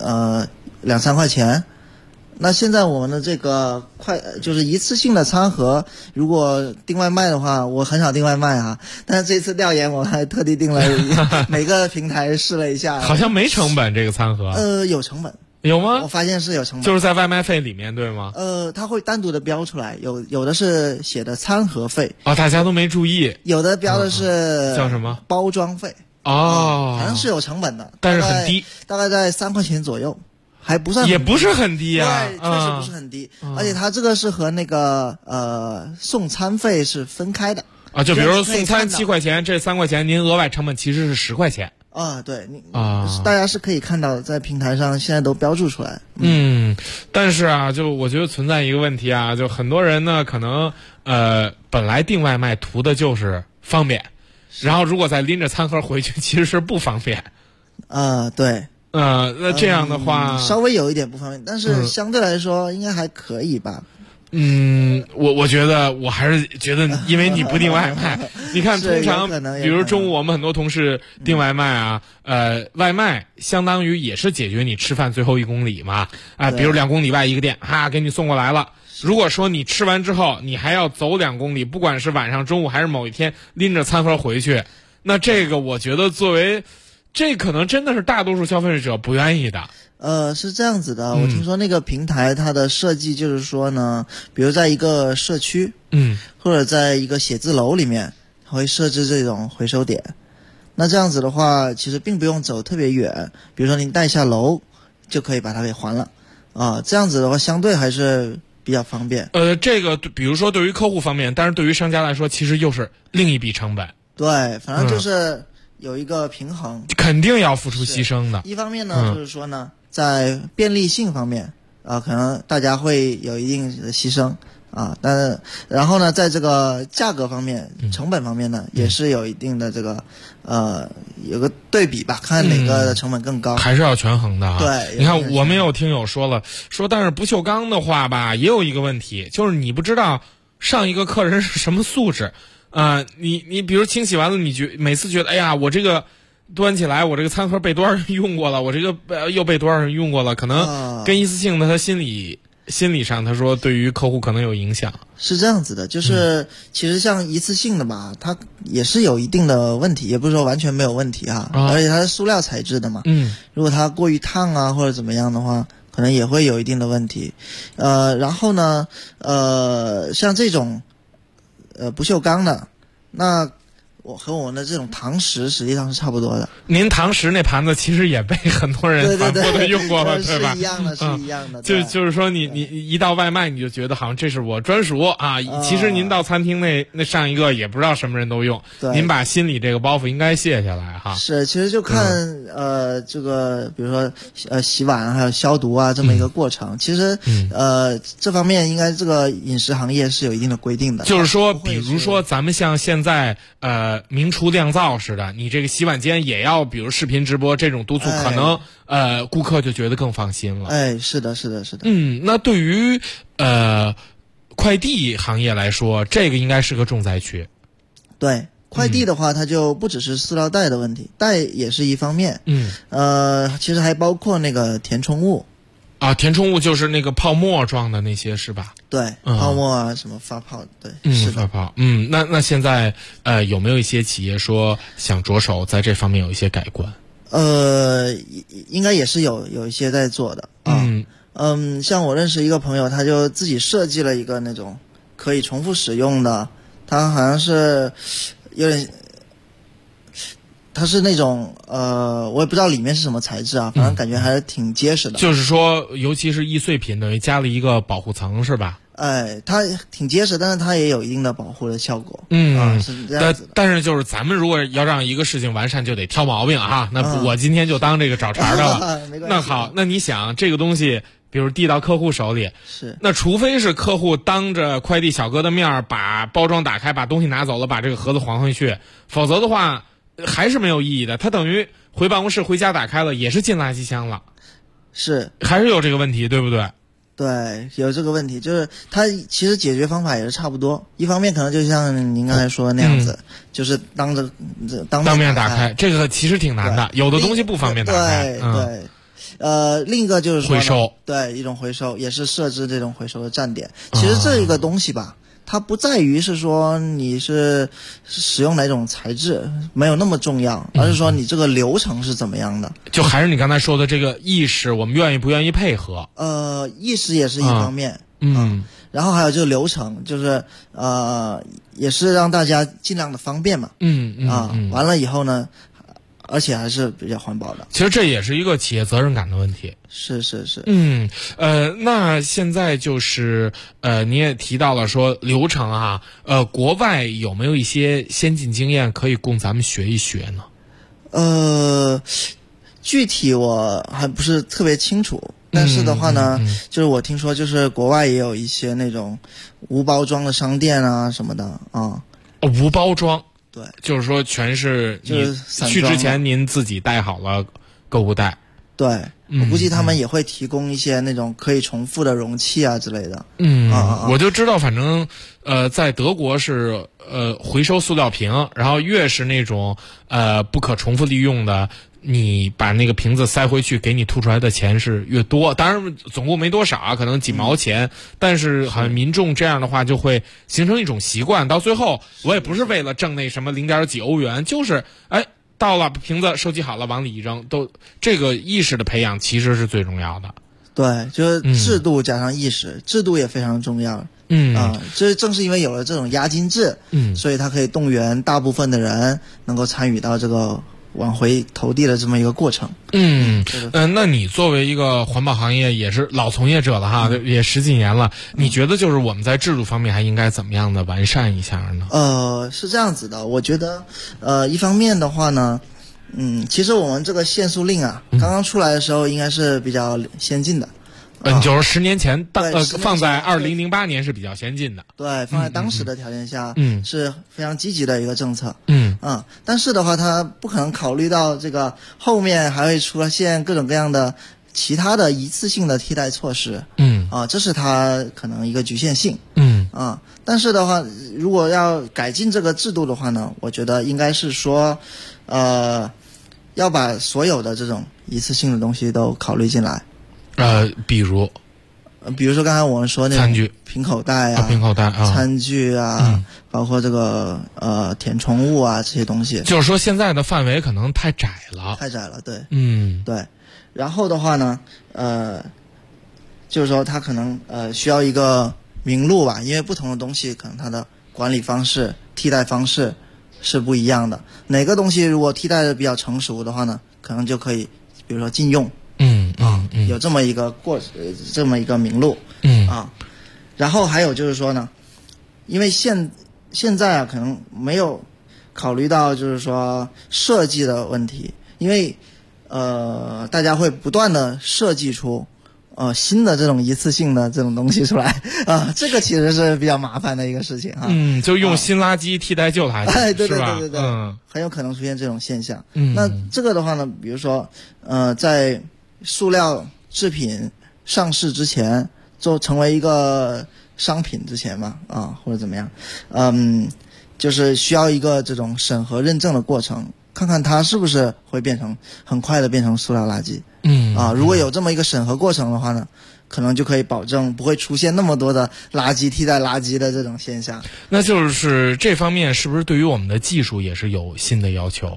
2-3块钱。那现在我们的这个就是一次性的餐盒，如果订外卖的话，我很少订外卖但是这次调研我还特地订了每个平台试了一下， 好像没成本这个餐盒。 有成本。 有吗？ 我发现是有成本， 就是在外卖费里面，对吗？ 它会单独的标出来，有的是写的餐盒费大家都没注意， 有的标的是叫什么包装费好像是有成本的， 但是很低， 大概在3块钱左右。还不算， 也不是很低对，确实不是很低，而且它这个是和那个送餐费是分开的就比如说送餐7块钱，这3块钱您额外成本其实是10块钱对，大家是可以看到在平台上现在都标注出来。 但是就我觉得存在一个问题就很多人呢可能本来订外卖图的就是方便， 然后如果再拎着餐盒回去，其实是不方便。 对。 那这样的话， 稍微有一点不方便，但是相对来说应该还可以吧。 我觉得我还是觉得，因为你不订外卖，你看通常比如中午我们很多同事订外卖啊，外卖相当于也是解决你吃饭最后1公里嘛，比如2公里外一个店，给你送过来了。如果说你吃完之后，你还要走2公里，不管是晚上、中午还是某一天，拎着餐盒回去，那这个我觉得作为这可能真的是大多数消费者不愿意的。 是这样子的，我听说那个平台它的设计就是说呢，比如在一个社区，或者在一个写字楼里面，会设置这种回收点。那这样子的话，其实并不用走特别远，比如说您带下楼就可以把它给还了这样子的话，相对还是比较方便。 这个比如说对于客户方面，但是对于商家来说，其实又是另一笔成本。 对，反正就是有一个平衡， 肯定要付出牺牲的。 一方面呢，就是说呢，在便利性方面可能大家会有一定的牺牲但是然后呢，在这个价格方面、成本方面呢，也是有一定的这个有个对比吧，看哪个的成本更高， 还是要权衡的对， 你看我们有听友说了，但是不锈钢的话吧，也有一个问题，就是你不知道上一个客人是什么素质你比如清洗完了，你每次觉得哎呀，我这个端起来，我这个餐盒被多少人用过了，我这个又被多少人用过了，可能跟一次性的他心理上，他说对于客户可能有影响。 是这样子的，就是其实像一次性的吧，它也是有一定的问题，也不是说完全没有问题而且它是塑料材质的嘛，如果它过于烫或者怎么样的话，可能也会有一定的问题。然后呢，像这种不锈钢的，那我和我们的这种堂食实际上是差不多的。 您堂食那盘子其实也被很多人反复的用过了，对吧？ 是一样的，是一样的。 就是说你一到外卖，你就觉得好像这是我专属其实您到餐厅那上一个也不知道什么人都用，您把心里这个包袱应该卸下来是，其实就看这个比如说洗碗还有消毒这么一个过程。其实这方面应该这个饮食行业是有一定的规定的。 就是说，比如说咱们像现在明厨亮灶似的，你这个洗碗间也要比如视频直播这种督促，可能顾客就觉得更放心了。 是的。 那对于快递行业来说，这个应该是个重灾区。 对，快递的话，它就不只是塑料袋的问题，袋也是一方面。其实还包括那个填充物。 填充物就是那个泡沫状的那些是吧？ 对，泡沫什么发泡，对，是发泡。那现在有没有一些企业说想着手在这方面有一些改观？ 应该也是有一些在做的像我认识一个朋友，他就自己设计了一个那种可以重复使用的，他好像是有点。它是那种我也不知道里面是什么材质反正感觉还是挺结实的。 就是说，尤其是易碎品，等于加了一个保护层，是吧？ 它挺结实，但是它也有一定的保护的效果。是这样子的。 但是就是咱们如果要让一个事情完善，就得挑毛病那我今天就当这个找茬的了。那好，那你想这个东西，比如递到客户手里，那除非是客户当着快递小哥的面把包装打开，把东西拿走了，把这个盒子还回去，否则的话还是没有意义的。他等于回办公室回家打开了，也是进垃圾箱了，还是有这个问题，对不对？ 对，有这个问题，就是它其实解决方法也是差不多。一方面可能就像您刚才说的那样子，就是当面打开，这个其实挺难的，有的东西不方便打开。 对，另一个就是说回收， 对，一种回收也是设置这种回收的站点。其实这一个东西吧，它不在于是说你是使用哪种材质，没有那么重要，而是说你这个流程是怎么样的。 就还是你刚才说的这个意识，我们愿意不愿意配合？ 意识也是一方面。然后还有这个流程，就是也是让大家尽量的方便嘛。完了以后呢，而且还是比较环保的。 其实这也是一个企业责任感的问题。 是。 那现在就是你也提到了说流程国外有没有一些先进经验可以供咱们学一学呢？具体我还不是特别清楚，但是的话呢，就是我听说就是国外也有一些那种无包装的商店什么的无包装。 对， 就是说全是你去之前您自己带好了购物袋。 对，我估计他们也会提供一些那种可以重复的容器啊之类的。 我就知道，反正在德国是回收塑料瓶，然后越是那种不可重复利用的，你把那个瓶子塞回去，给你吐出来的钱是越多。当然总共没多少啊，可能几毛钱，但是好像民众这样的话就会形成一种习惯，到最后我也不是为了挣那什么0.几欧元，就是到了瓶子收集好了往里一扔，都这个意识的培养其实是最重要的。 对，就是制度加上意识，制度也非常重要。这正是因为有了这种押金制，所以它可以动员大部分的人能够参与到这个往回投递的这么一个过程。 那你作为一个环保行业也是老从业者了哈，也10几年了，你觉得就是我们在制度方面还应该怎么样的完善一下呢？ 是这样子的，我觉得一方面的话呢，其实我们这个限塑令啊，刚刚出来的时候应该是比较先进的。 就是10年前放在2008年是比较先进的。 对，放在当时的条件下，是非常积极的一个政策。但是的话，它不可能考虑到这个后面还会出现各种各样的其他的一次性的替代措施。这是它可能一个局限性。但是的话，如果要改进这个制度的话呢，我觉得应该是说，要把所有的这种一次性的东西都考虑进来。 比如说刚才我们说那餐具、 瓶口袋啊、餐具啊，包括这个填充物啊这些东西。 就是说现在的范围可能太窄了。 对。 对。 然后的话呢，就是说它可能需要一个明路吧，因为不同的东西可能它的管理方式、替代方式是不一样的。哪个东西如果替代的比较成熟的话呢，可能就可以，比如说禁用。有这么一个这么一个明路。然后还有就是说呢，因为现在啊可能没有考虑到就是说设计的问题，因为大家会不断的设计出新的这种一次性的这种东西出来这个其实是比较麻烦的一个事情就用新垃圾替代旧垃圾， 对， 很有可能出现这种现象。那这个的话呢，比如说在塑料制品上市之前，就成为一个商品之前嘛，或者怎么样，就是需要一个这种审核认证的过程，看看它是不是会很快的变成塑料垃圾。如果有这么一个审核过程的话呢，可能就可以保证不会出现那么多的垃圾替代垃圾的这种现象。 那就是这方面是不是对于我们的技术也是有新的要求？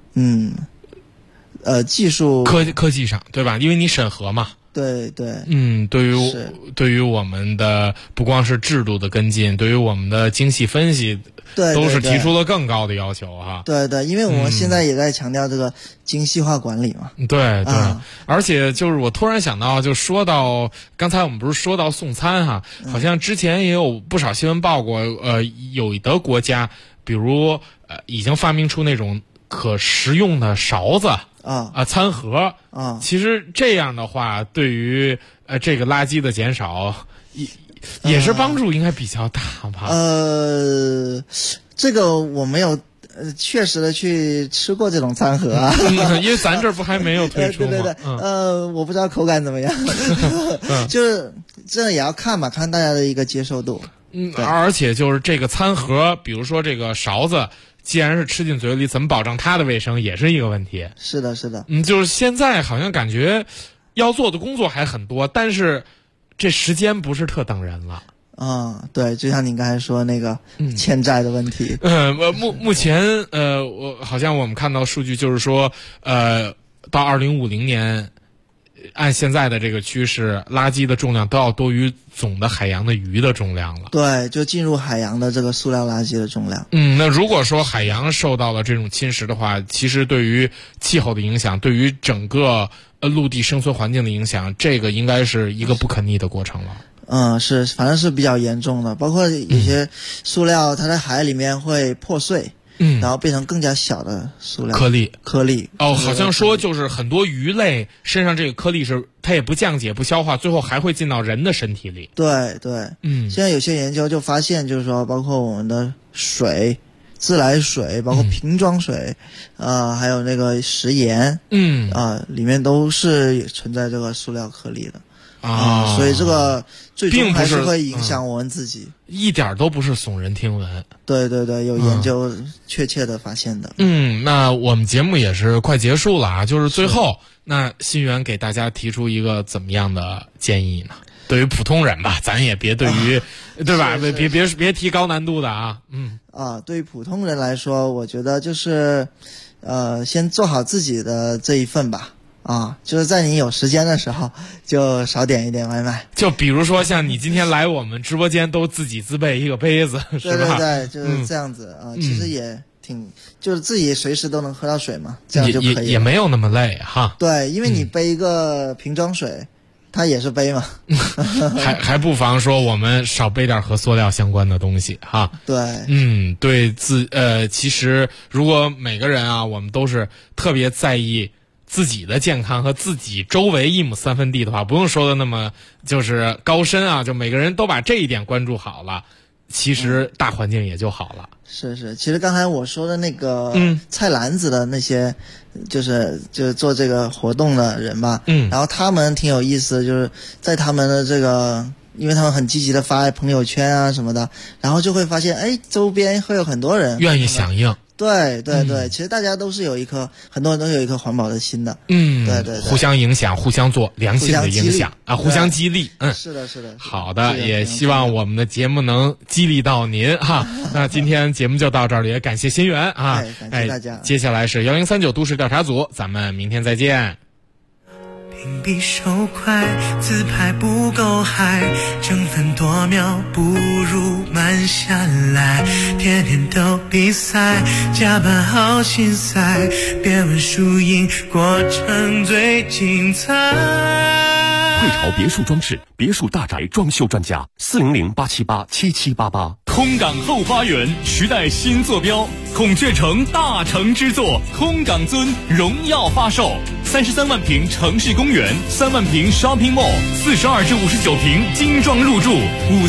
技术科技上对吧？因为你审核嘛。 对。 对于我们的不光是制度的跟进，对于我们的精细分析，都是提出了更高的要求哈。 对，因为我们现在也在强调这个精细化管理嘛。 对，而且就是我突然想到，就说到刚才我们不是说到送餐哈，好像之前也有不少新闻报过，有的国家比如已经发明出那种可食用的勺子。餐盒其实这样的话，对于这个垃圾的减少，也是帮助应该比较大吧？ 这个我没有确实的去吃过这种餐盒啊， 因为咱这儿不还没有推出吗？ 对，我不知道口感怎么样，就是这也要看吧，看大家的一个接受度。 而且就是这个餐盒，比如说这个勺子。既然是吃进嘴里，怎么保证它的卫生也是一个问题。 是的。 就是现在好像感觉要做的工作还很多，但是这时间不是特等人了。 对，就像您刚才说那个欠债的问题。 目前我们看到数据就是说，到2050年。按现在的这个趋势，垃圾的重量都要多于总的海洋的鱼的重量了。 对，就进入海洋的这个塑料垃圾的重量。 那如果说海洋受到了这种侵蚀的话，其实对于气候的影响，对于整个陆地生存环境的影响，这个应该是一个不可逆的过程了。 是，反正是比较严重的，包括有些塑料它在海里面会破碎。然后变成更加小的塑料颗粒。 好像说就是很多鱼类身上这个颗粒是它也不降解不消化，最后还会进到人的身体里。 对。现在有些研究就发现，就是说包括我们的水、 自来水，包括瓶装水，还有那个食盐，里面都是存在这个塑料颗粒的。所以这个最终还是会影响我们自己， 一点都不是耸人听闻。 对对对，有研究确切的发现的。 那我们节目也是快结束了啊，就是最后，那新源给大家提出一个怎么样的建议呢？对于普通人吧，咱也别对于，对吧？别提高难度的啊。 对于普通人来说，我觉得就是，先做好自己的这一份吧。就是在你有时间的时候，就少点一点外卖。 就比如说像你今天来我们直播间，都自己自备一个杯子，是吧？ 对，就是这样子其实也就是自己随时都能喝到水嘛，这样就可以了。 也没有那么累哈。 对，因为你背一个瓶装水，它也是杯嘛。 还不妨说我们少背点和塑料相关的东西哈。 对， 对其实如果每个人啊，我们都是特别在意自己的健康和自己周围1亩3分地的话，不用说的那么就是高深啊，就每个人都把这一点关注好了，其实大环境也就好了。 是，其实刚才我说的那个菜篮子的那些，就是做这个活动的人吧，然后他们挺有意思，就是在他们的这个，因为他们很积极的发朋友圈啊什么的，然后就会发现，周边会有很多人愿意响应。 对，其实大家都是很多人都有一颗环保的心的。对， 互相影响，互相做良性的影响啊，互相激励。 是的。 好的，也希望我们的节目能激励到您哈。那今天节目就到这儿了，也感谢新源啊， 感谢大家。 接下来是1039都市调查组，咱们明天再见。 屏蔽手快，自拍不够嗨，争分夺秒不如慢下来，天天都比赛，加班好心塞，别问输赢，过程最精彩。 汇潮别墅装饰，别墅大宅装修专家，400-878-7788。 空港后花园，时代新坐标，孔雀城大成之作，空港尊荣耀发售，33万平城市公园，3万平 shopping mall，42至59平精装入住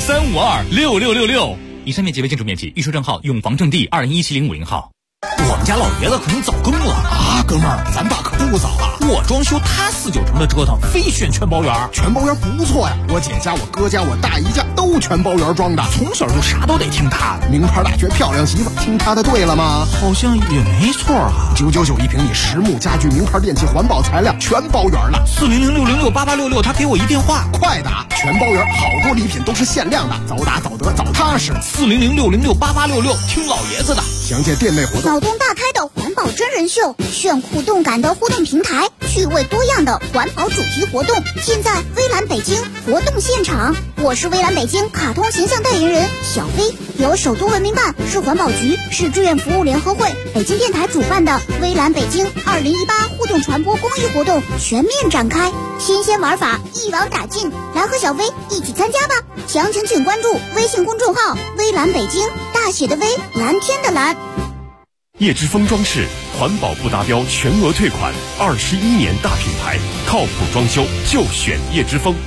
，53526666。以上面积为建筑面积，预售证号永房正地2017050号。 我们家老爷子可能早更了啊，哥们儿，咱爸可不早了。我装修，他4、9成的折腾，非选全包圆。全包圆不错呀，我姐家、我哥家、我大姨家都全包圆装的，从小就啥都得听他的。名牌大学漂亮媳妇，听他的对了吗？好像也没错啊。999一平米，实木家具、名牌电器、环保材料，全包圆了。400-606-8866，他给我一电话，快打！全包圆，好多礼品都是限量的，早打早得早踏实。400-606-8866，听老爷子的。详见店内活动。 脑洞大开的环保真人秀，炫酷动感的互动平台，趣味多样的环保主题活动，现在微蓝北京活动现场。我是微蓝北京卡通形象代言人小飞，由首都文明办、市环保局、市志愿服务联合会、北京电台主办的微蓝北京2018互动传播公益活动全面展开，新鲜玩法一网打尽，来和小飞一起参加吧！详情请关注微信公众号微蓝北京，大写的微，蓝天的蓝。 叶之峰装饰，环保不达标全额退款，21年大品牌，靠谱装修就选叶之峰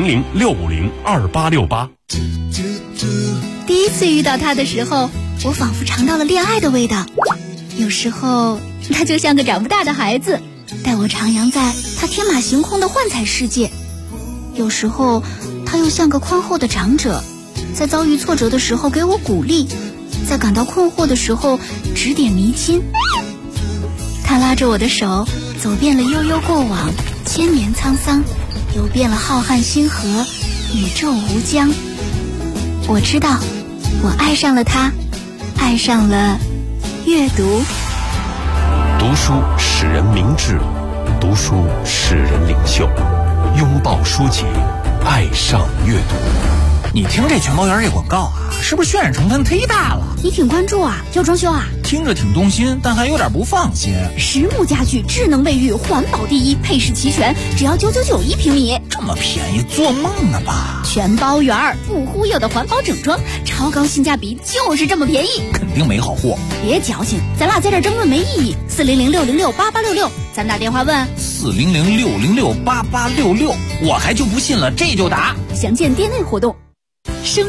，400-650-2868。 第一次遇到他的时候，我仿佛尝到了恋爱的味道。有时候他就像个长不大的孩子，带我徜徉在他天马行空的幻彩世界。有时候他又像个宽厚的长者，在遭遇挫折的时候给我鼓励，在感到困惑的时候指点迷津。他拉着我的手，走遍了悠悠过往，千年沧桑，游遍了浩瀚星河，宇宙无疆。我知道，我爱上了他，爱上了阅读。 读书使人明智，读书使人领袖，拥抱书籍，爱上阅读。 你听这全包圆这广告啊，是不是渲染成分忒大了？ 你挺关注啊，要装修啊？ 听着挺动心，但还有点不放心。 实木家具，智能卫浴，环保第一，配饰齐全，只要999一平米。 这么便宜，做梦呢吧？ 全包圆，不忽悠的环保整装，超高性价比，就是这么便宜。 肯定没好货。 别矫情，咱俩在这争论没意义。400-606-8866，咱打电话问。 400-606-8866，我还就不信了，这就打。 详见店内活动。